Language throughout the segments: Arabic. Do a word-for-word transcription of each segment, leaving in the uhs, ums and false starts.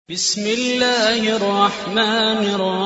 بسم الله الرحمن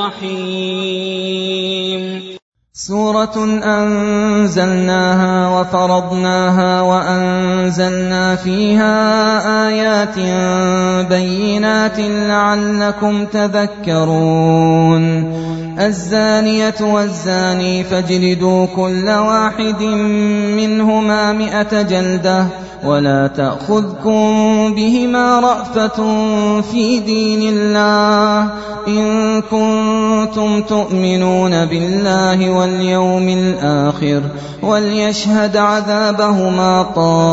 الرحيم سورة أنزلناها وفرضناها وأنزلنا فيها آيات بينات لعلكم تذكرون الزانية والزاني فاجلدوا كل واحد منهما مئة جلدة ولا تأخذكم بهما رأفة في دين الله إن كنتم تؤمنون بالله واليوم الآخر وليشهد عذابهما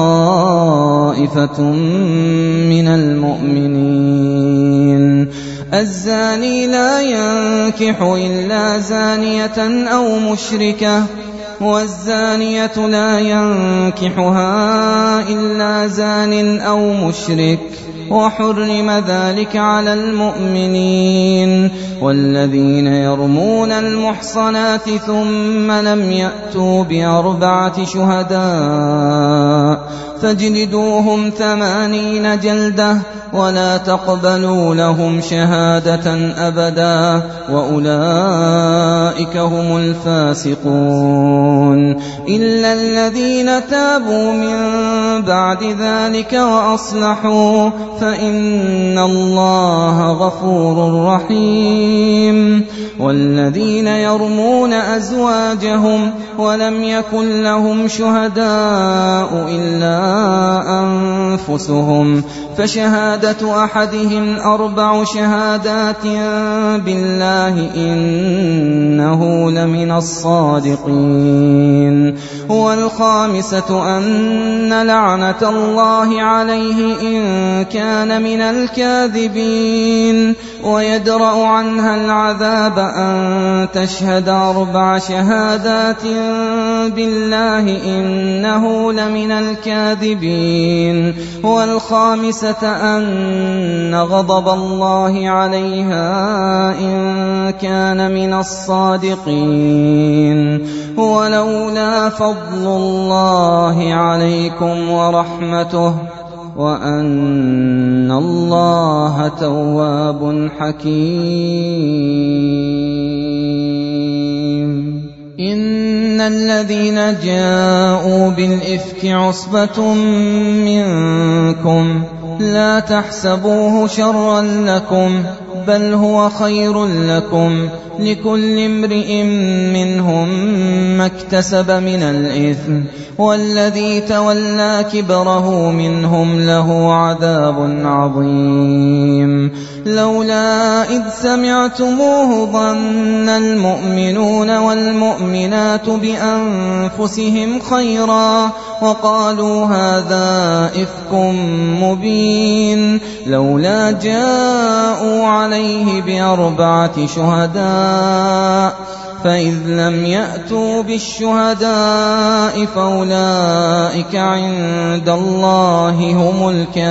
طائفة من المؤمنين الزاني لا ينكح إلا زانية أو مشركة والزانية لا ينكحها إلا زان أو مشرك وحرم ذلك على المؤمنين والذين يرمون المحصنات ثم لم يأتوا بأربعة شهداء فاجلدوهم ثمانين جلدة ولا تقبلوا لهم شهادة أبدا وأولئك هم الفاسقون إلا الذين تابوا من بعد ذلك وأصلحوا فإن الله غفور رحيم والذين يرمون أزواجهم ولم يكن لهم شهداء إلا أنفسهم فشهادة أحدهم أربع شهادات بالله إنه لمن الصادقين والخامسة أن لعنة الله عليه إن كان من الكاذبين ويدرأ عنها العذاب أن تشهد أربع شهادات بالله إنه لمن الكاذبين والخامسة أن غضب الله عليها إن كان من الصادقين ولولا فضل الله عليكم ورحمته وأن الله تواب حكيم إن الذين جاءوا بالإفك عصبة منكم لا تحسبوه شرا لكم بل هو خير لكم لكل امرئ منهم ما اكتسب من الإثم والذي تولى كبره منهم له عذاب عظيم لولا إذ سمعتموه ظن المؤمنون والمؤمنات بأنفسهم خيرا وقالوا هذا إفك مبين لولا جاءوا عليه بأربعة شهداء فإذ لم يأتوا بالشهداء فأولئك عند الله هم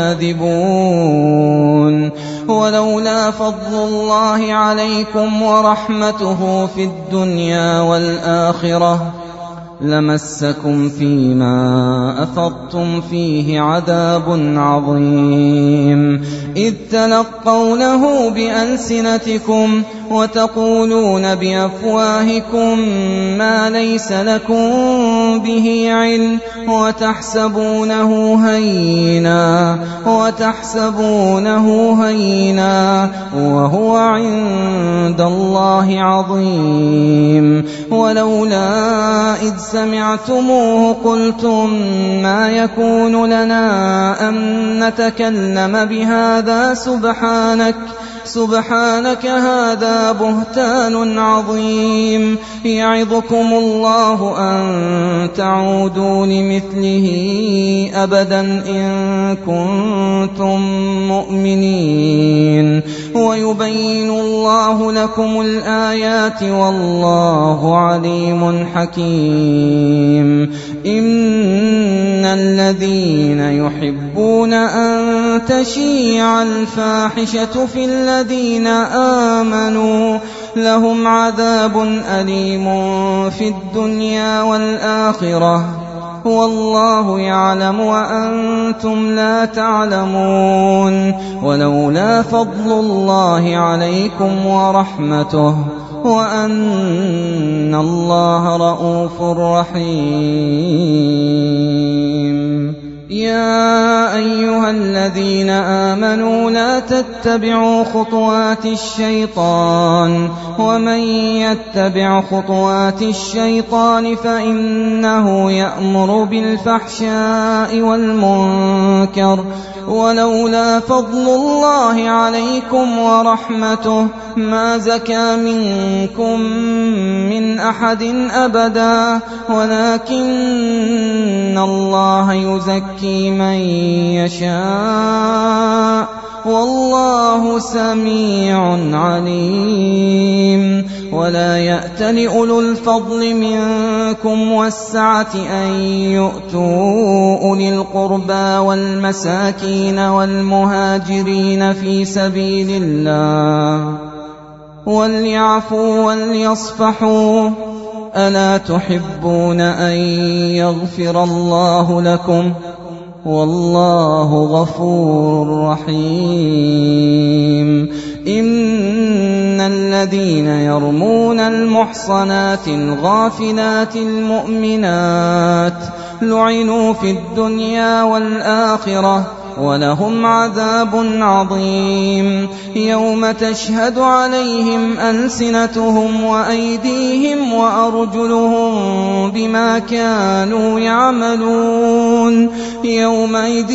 الكاذبون ولولا فضل الله عليكم ورحمته في الدنيا والآخرة لمسكم فيما أفضتم فيه عذاب عظيم إذ تلقونه بألسنتكم وتقولون بأفواهكم ما ليس لكم به علم وتحسبونه هينا وتحسبونه هينا وهو عند الله عظيم ولولا إذ سمعتموه قلتم ما يكون لنا أن نتكلم بهذا سبحانك سبحانك هذا بهتان عظيم يعظكم الله أن تعودوا لمثله أبدا إن كنتم مؤمنين ويبين الله لكم الآيات والله عليم حكيم إن الذين يحبون أن تشيع الفاحشة في الذين آمنوا لهم عذاب أليم في الدنيا والآخرة والله يعلم وأنتم لا تعلمون. ولولا فضل الله عليكم ورحمته وأن الله رءوف رحيم. يا أيها الذين آمنوا لا تتبعوا خطوات الشيطان ومن يتبع خطوات الشيطان فإنه يأمر بالفحشاء والمنكر ولولا فضل الله عليكم ورحمته ما زكى منكم من أحد أبدا ولكن الله يزكي من يشاء والله سميع عليم. ولا يأتل أولو الفضل منكم والسعة أن يؤتوا أولي القربى والمساكين والمهاجرين في سبيل الله وليعفوا وليصفحوا ألا تحبون أن يغفر الله لكم والله غفور رحيم. إن الذين يرمون المحصنات الغافلات المؤمنات لعنوا في الدنيا والآخرة ولهم عذاب عظيم يوم تشهد عليهم ألسنتهم وأيديهم وأرجلهم بما كانوا يعملون يومئذ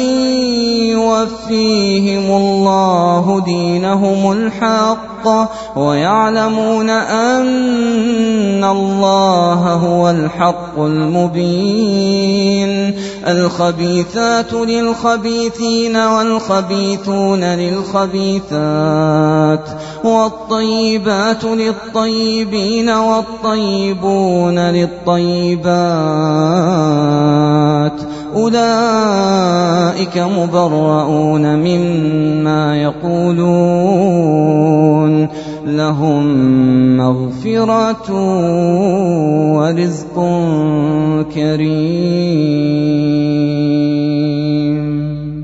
يوفيهم الله دينهم الحق ويعلمون أن الله هو الحق المبين. الخبيثات للخبيثين والخبيثون للخبيثات والطيبات للطيبين والطيبون للطيبات أولئك مبرؤون مما يقولون لهم مغفرة ورزق كريم.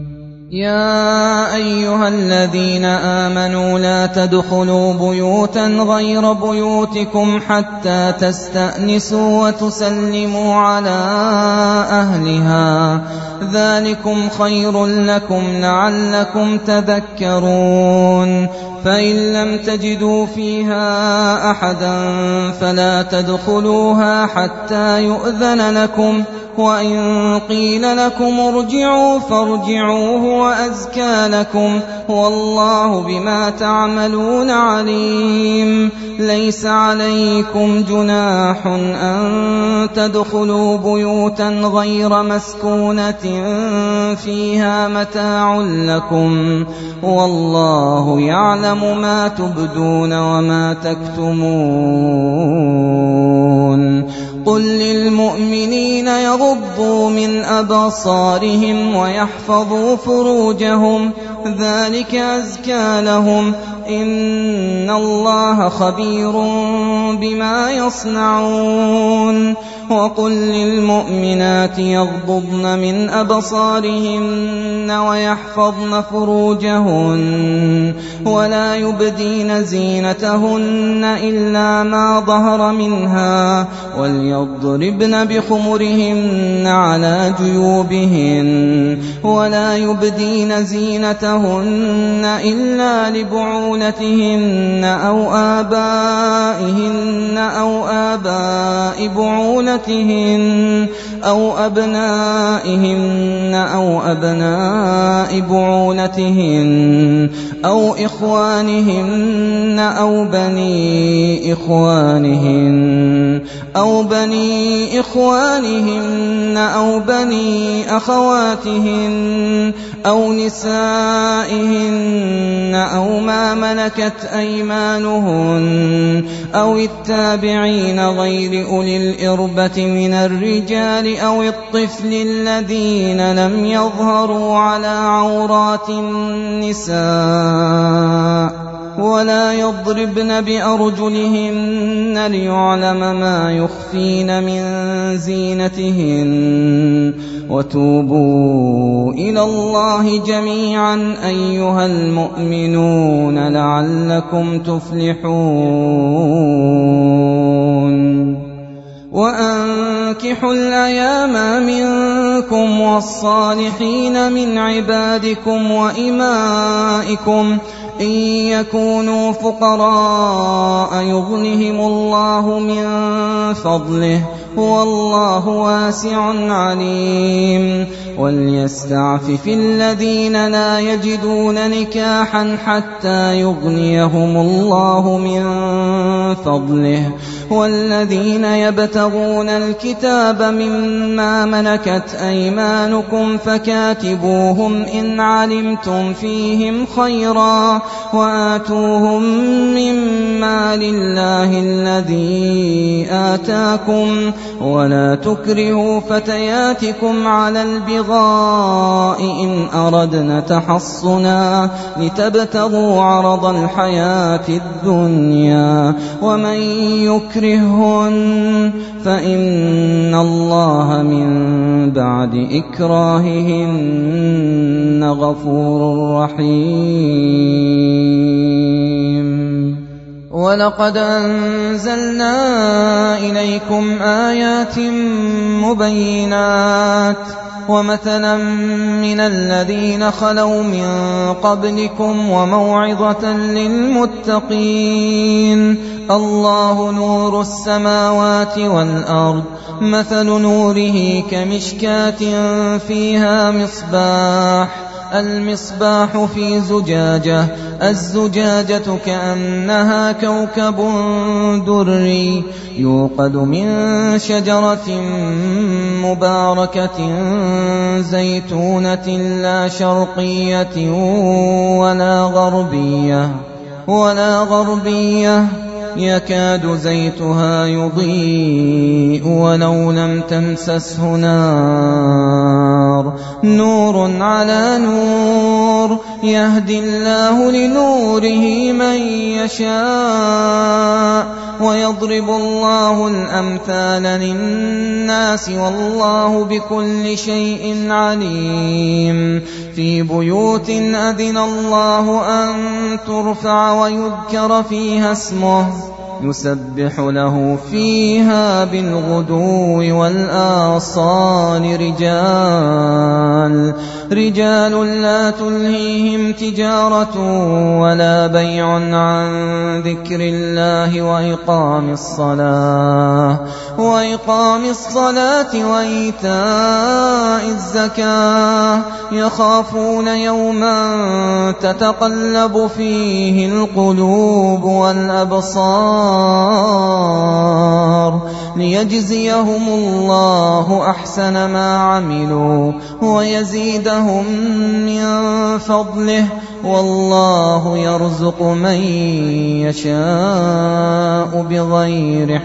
يا أيها الذين آمنوا لا تدخلوا بيوتا غير بيوتكم حتى تستأنسوا وتسلموا على أهلها ذلكم خير لكم لعلكم تذكرون. فإن لم تجدوا فيها أحدا فلا تدخلوها حتى يؤذن لكم وإن قيل لكم ارجعوا فارجعوا هو أزكى لكم والله بما تعملون عليم. ليس عليكم جناح أن تدخلوا بيوتا غير مسكونة فيها متاع لكم والله يعلم ما تبدون وما تكتمون. قل للمؤمنين يغضوا من أبصارهم ويحفظوا فروجهم ذلك أزكى لهم إن الله خبير بما يصنعون. وقل للمؤمنات يغضضن من أبصارهن ويحفظن فروجهن ولا يبدين زينتهن إلا ما ظهر منها وليضربن بخمرهن على جيوبهن ولا يبدين زينتهن إلا لبعولتهن أو آبائهن أو آباء بعولتهن أو أبنائهن أو أبناء بعولتهن أو إخوانهن أو بني إخوانهن أو بني إخوانهن أو بني أخواتهن أو نسائهن أو ما ملكت أيمانهن أو التابعين غير أولي الإربة من الرجال أو الطفل الذين لم يظهروا على عورات النساء ولا يضربن بأرجلهن ليعلم ما يخفين من زينتهن وتوبوا إلى الله جميعا أيها المؤمنون لعلكم تفلحون وأنكحوا الأيام منكم والصالحين من عبادكم وإمائكم إن يكونوا فقراء يغنهم الله من فضله والله واسع عليم وليستعفف الذين لا يجدون نكاحا حتى يغنيهم الله من فضله والذين يبتغون الكتاب مما ملكت أيمانكم فكاتبوهم إن علمتم فيهم خيرا وآتوهم مما لله الذي آتاكم ولا تكرهوا فتياتكم على البغاء إن أردنا تحصنا لتبتغوا عرض الحياة الدنيا ومن يكرهن فإن الله من بعد إكراههن غفور رحيم ولقد أنزلنا إليكم آيات مبينات ومثلا من الذين خلوا من قبلكم وموعظة للمتقين الله نور السماوات والأرض مثل نوره كمشكاة فيها مصباح المصباح في زجاجة الزجاجة كأنها كوكب دري يوقد من شجرة مباركة زيتونة لا شرقية ولا غربية ولا غربية يكاد زيتها يضيء ولو لم تمسسه نار نور على نور يهدي الله لنوره من يشاء ويضرب الله الأمثال للناس والله بكل شيء عليم في بيوت أذن الله أن ترفع ويذكر فيها اسمه يسبح له فيها بالغدو والآصال رجال رجال لا تلهيهم تجارة ولا بيع عن ذكر الله وإقام الصلاة وإقام الصلاة وإيتاء الزكاة يخافون يوما تتقلب فيه القلوب والأبصار ليجزيهم الله أحسن ما عملوا ويزيدهم من فضله والله يرزق من يشاء بغير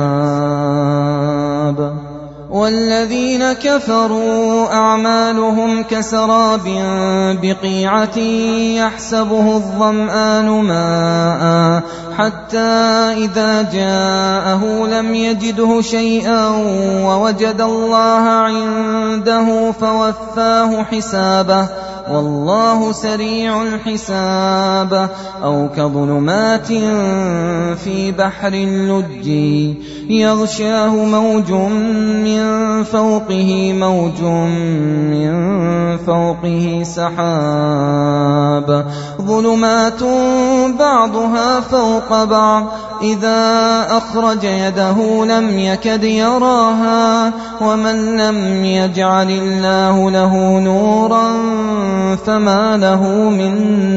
حساب والذين كفروا أعمالهم كسراب بقيعة يحسبه الظمآن ماء حتى إذا جاءه لم يجده شيئا ووجد الله عنده فوفاه حسابه والله سريع الحساب أو كظلمات في بحر اللج يغشاه موج من فوقه موج من فوقه سحاب ظلمات بعضها فوق بعض إذا أخرج يده لم يكد يراها ومن لم يجعل الله له نورا فما له من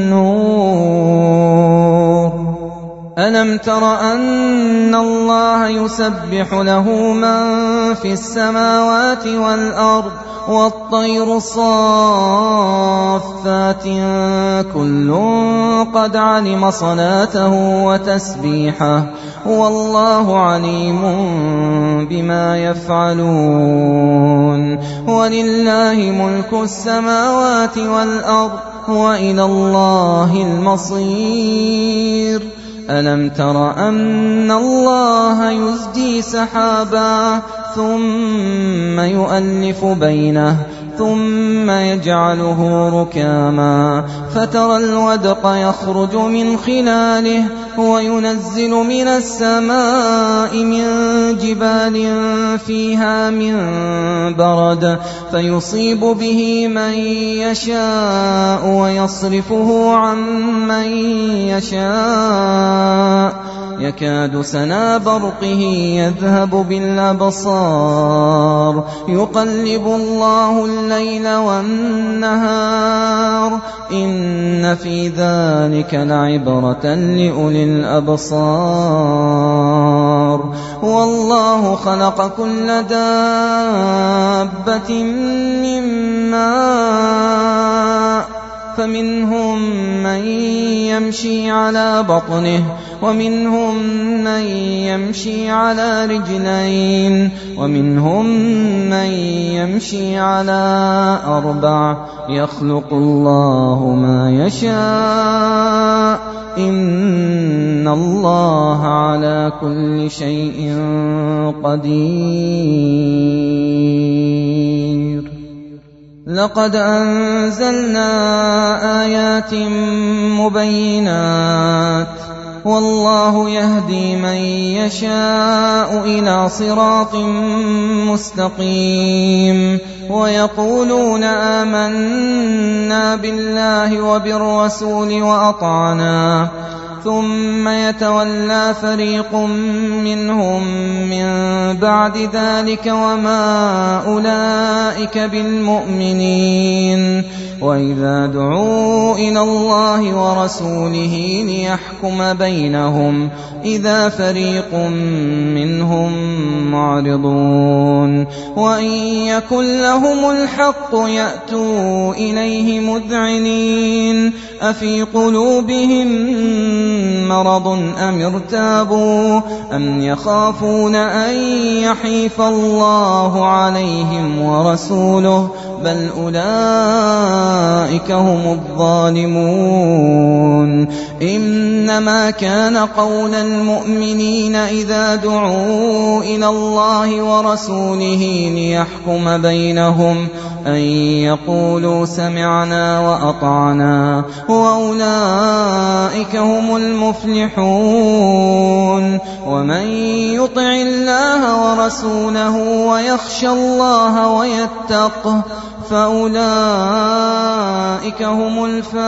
نور ألم تر أن الله يسبح له من في السماوات والأرض والطير صافات كل قد علم صلاته وتسبيحه والله عليم بما يفعلون ولله ملك السماوات والأرض وإلى الله المصير. ألم تر أن الله يزجي سحابا ثم يؤلف بينه ثم يجعله ركاما فترى الودق يخرج من خلاله وينزل من السماء من جبال فيها من برد فيصيب به من يشاء ويصرفه عن من يشاء يكاد سنا برقه يذهب بالأبصار يقلب الله الليل والنهار إن في ذلك لعبرة لأولي الأبصار. والله خلق كل دابة من ماء فمنهم من يمشي على بطنه ومنهم من يمشي على رجلين ومنهم من يمشي على أربع يخلق الله ما يشاء إن الله على كل شيء قدير. لقد أنزلنا آيات مبينات والله يهدي من يشاء إلى صراط مستقيم. ويقولون آمنا بالله وبالرسول وأطعنا ثم يتولى فريق منهم من بعد ذلك وما أولئك بالمؤمنين. وإذا دعوا إلى الله ورسوله ليحكم بينهم إذا فريق منهم معرضون. وإن يكن لهم الحق يأتوا إليه مذعنين أفي قلوبهم مرض أم ارتابوا أم يخافون أن يحيف الله عليهم ورسوله بل أولئك هم الظالمون. إنما كان قول المؤمنين إذا دعوا إلى الله ورسوله ليحكم بينهم أن يقولوا سمعنا وأطعنا وأولئك هم المفلحون. ومن يطع الله ورسوله ويخشى الله ويتقه فأولئك هم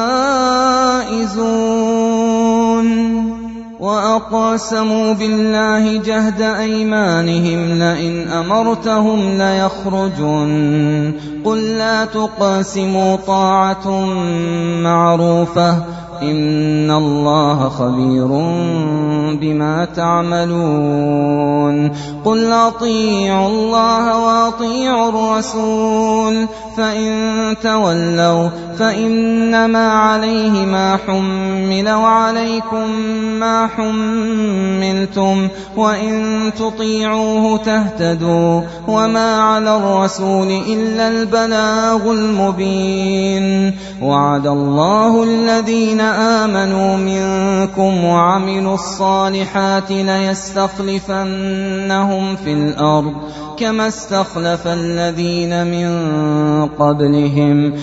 الفائزون. وأقسموا بالله جهد أيمانهم لئن أمرتهم ليخرجون قل لا تقاسموا طاعة معروفة إن الله خبير بما تعملون. قل أطيعوا الله وأطيعوا الرسول فإن تولوا فإنما عليه ما حمل وعليكم ما حملتم وإن تطيعوه تهتدوا وما على الرسول إلا البلاغ المبين. وعد الله الذين آمنوا منكم وعملوا الصالحات ليستخلفنهم في الأرض كما استخلف الذين من قبلهم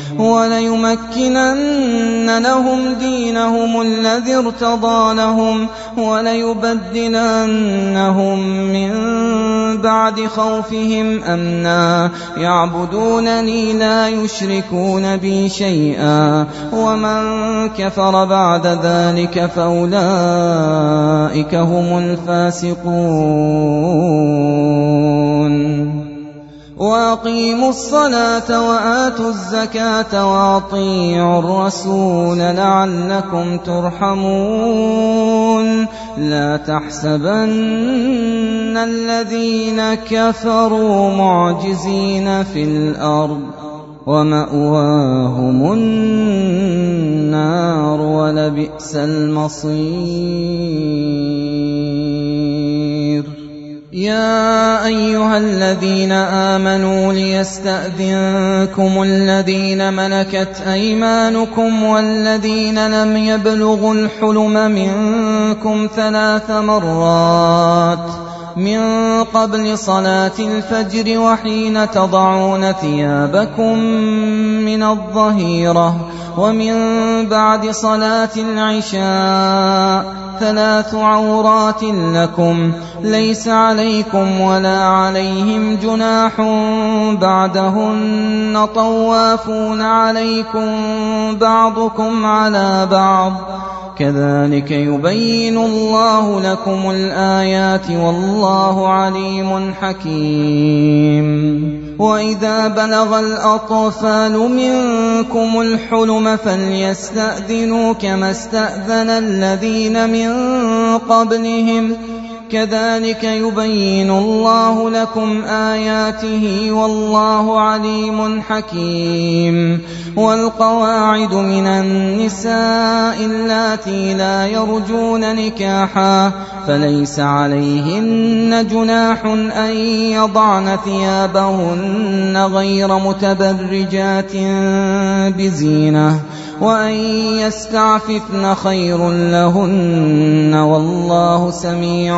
وليمكنن لهم دينهم الذي ارتضى لهم وليبدلنهم من بعد خوفهم أمنا يعبدونني لا يشركون بي شيئا ومن كفر بعد ذلك فأولئك هم الفاسقون. وأقيموا الصلاة وآتوا الزكاة وأطيعوا الرسول لعلكم ترحمون. لا تحسبن الذين كفروا معجزين في الأرض ومأواهم النار ولبئس المصير. يا أيها الذين آمنوا ليستأذنكم الذين ملكت أيمانكم والذين لم يبلغوا الحلم منكم ثلاث مرات من قبل صلاة الفجر وحين تضعون ثيابكم من الظهيرة ومن بعد صلاة العشاء ثلاث عورات لكم ليس عليكم ولا عليهم جناح بعدهن طوافون عليكم بعضكم على بعض كذلك يبين الله لكم الآيات والله عليم حكيم. وإذا بلغ الأطفال منكم الحلم فليستأذنوا كما استأذن الذين من قبلهم كذلك يبين الله لكم آياته والله عليم حكيم. والقواعد من النساء اللاتي لا يرجون نكاحا فليس عليهن جناح أن يضعن ثيابهن غير متبرجات بزينة وأن يستعففن خير لهن والله سميع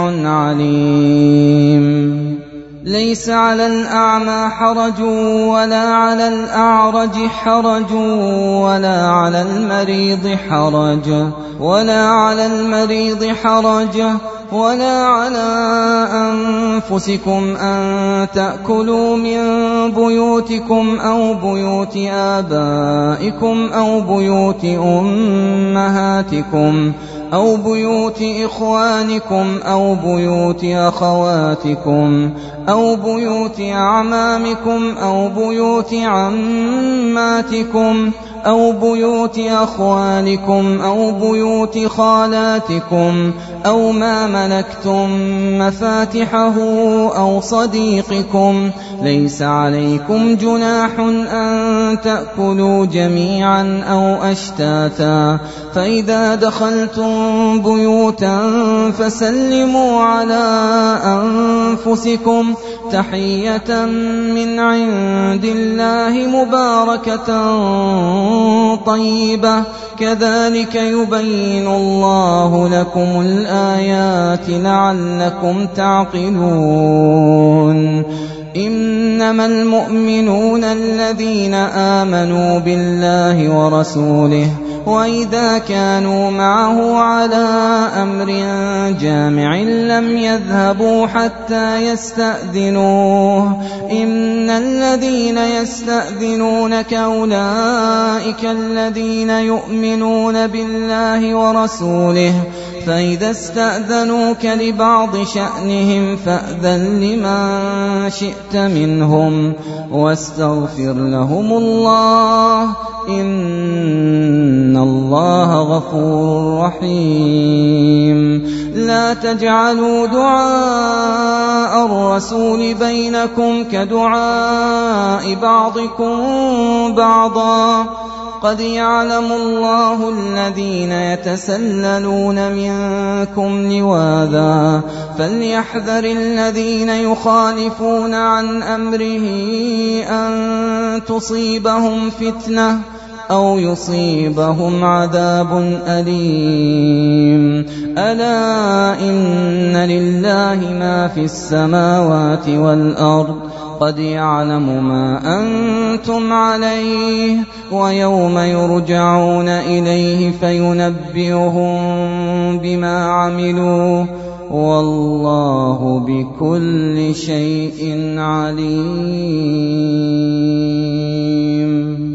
عليم. ليس على الأعمى حرج ولا على الأعرج حرج ولا على المريض حرج ولا على المريض حرج ولا على أنفسكم أن تأكلوا من بيوتكم أو بيوت آبائكم أو بيوت أمهاتكم أو بيوت إخوانكم أو بيوت أخواتكم أو بيوت أعمامكم أو بيوت عماتكم أو بيوت أخوالكم أو بيوت خالاتكم أو ما ملكتم مفاتحه أو صديقكم ليس عليكم جناح أن تأكلوا جميعا أو أشتاتا فإذا دخلتم بيوتا فسلموا على أنفسكم تحية من عند الله مباركة طيبة كذلك يبين الله لكم الآيات لعلكم تعقلون. إنما المؤمنون الذين آمنوا بالله ورسوله وإذا كانوا معه على أمر جامع لم يذهبوا حتى يستأذنوه إن الذين يستأذنونك أولئك الذين يؤمنون بالله ورسوله فإذا استأذنوك لبعض شأنهم فأذن لمن شئت منهم واستغفر لهم الله إن الله غفور رحيم. لا تجعلوا دعاء الرسول بينكم كدعاء بعضكم بعضا قد يعلم الله الذين يتسللون منكم لواذا فليحذر الذين يخالفون عن أمره أن تصيبهم فتنة أو يصيبهم عذاب أليم. ألا إن لله ما في السماوات والأرض قد يعلم ما أنتم عليه ويوم يرجعون إليه فينبئهم بما عملوا والله بكل شيء عليم.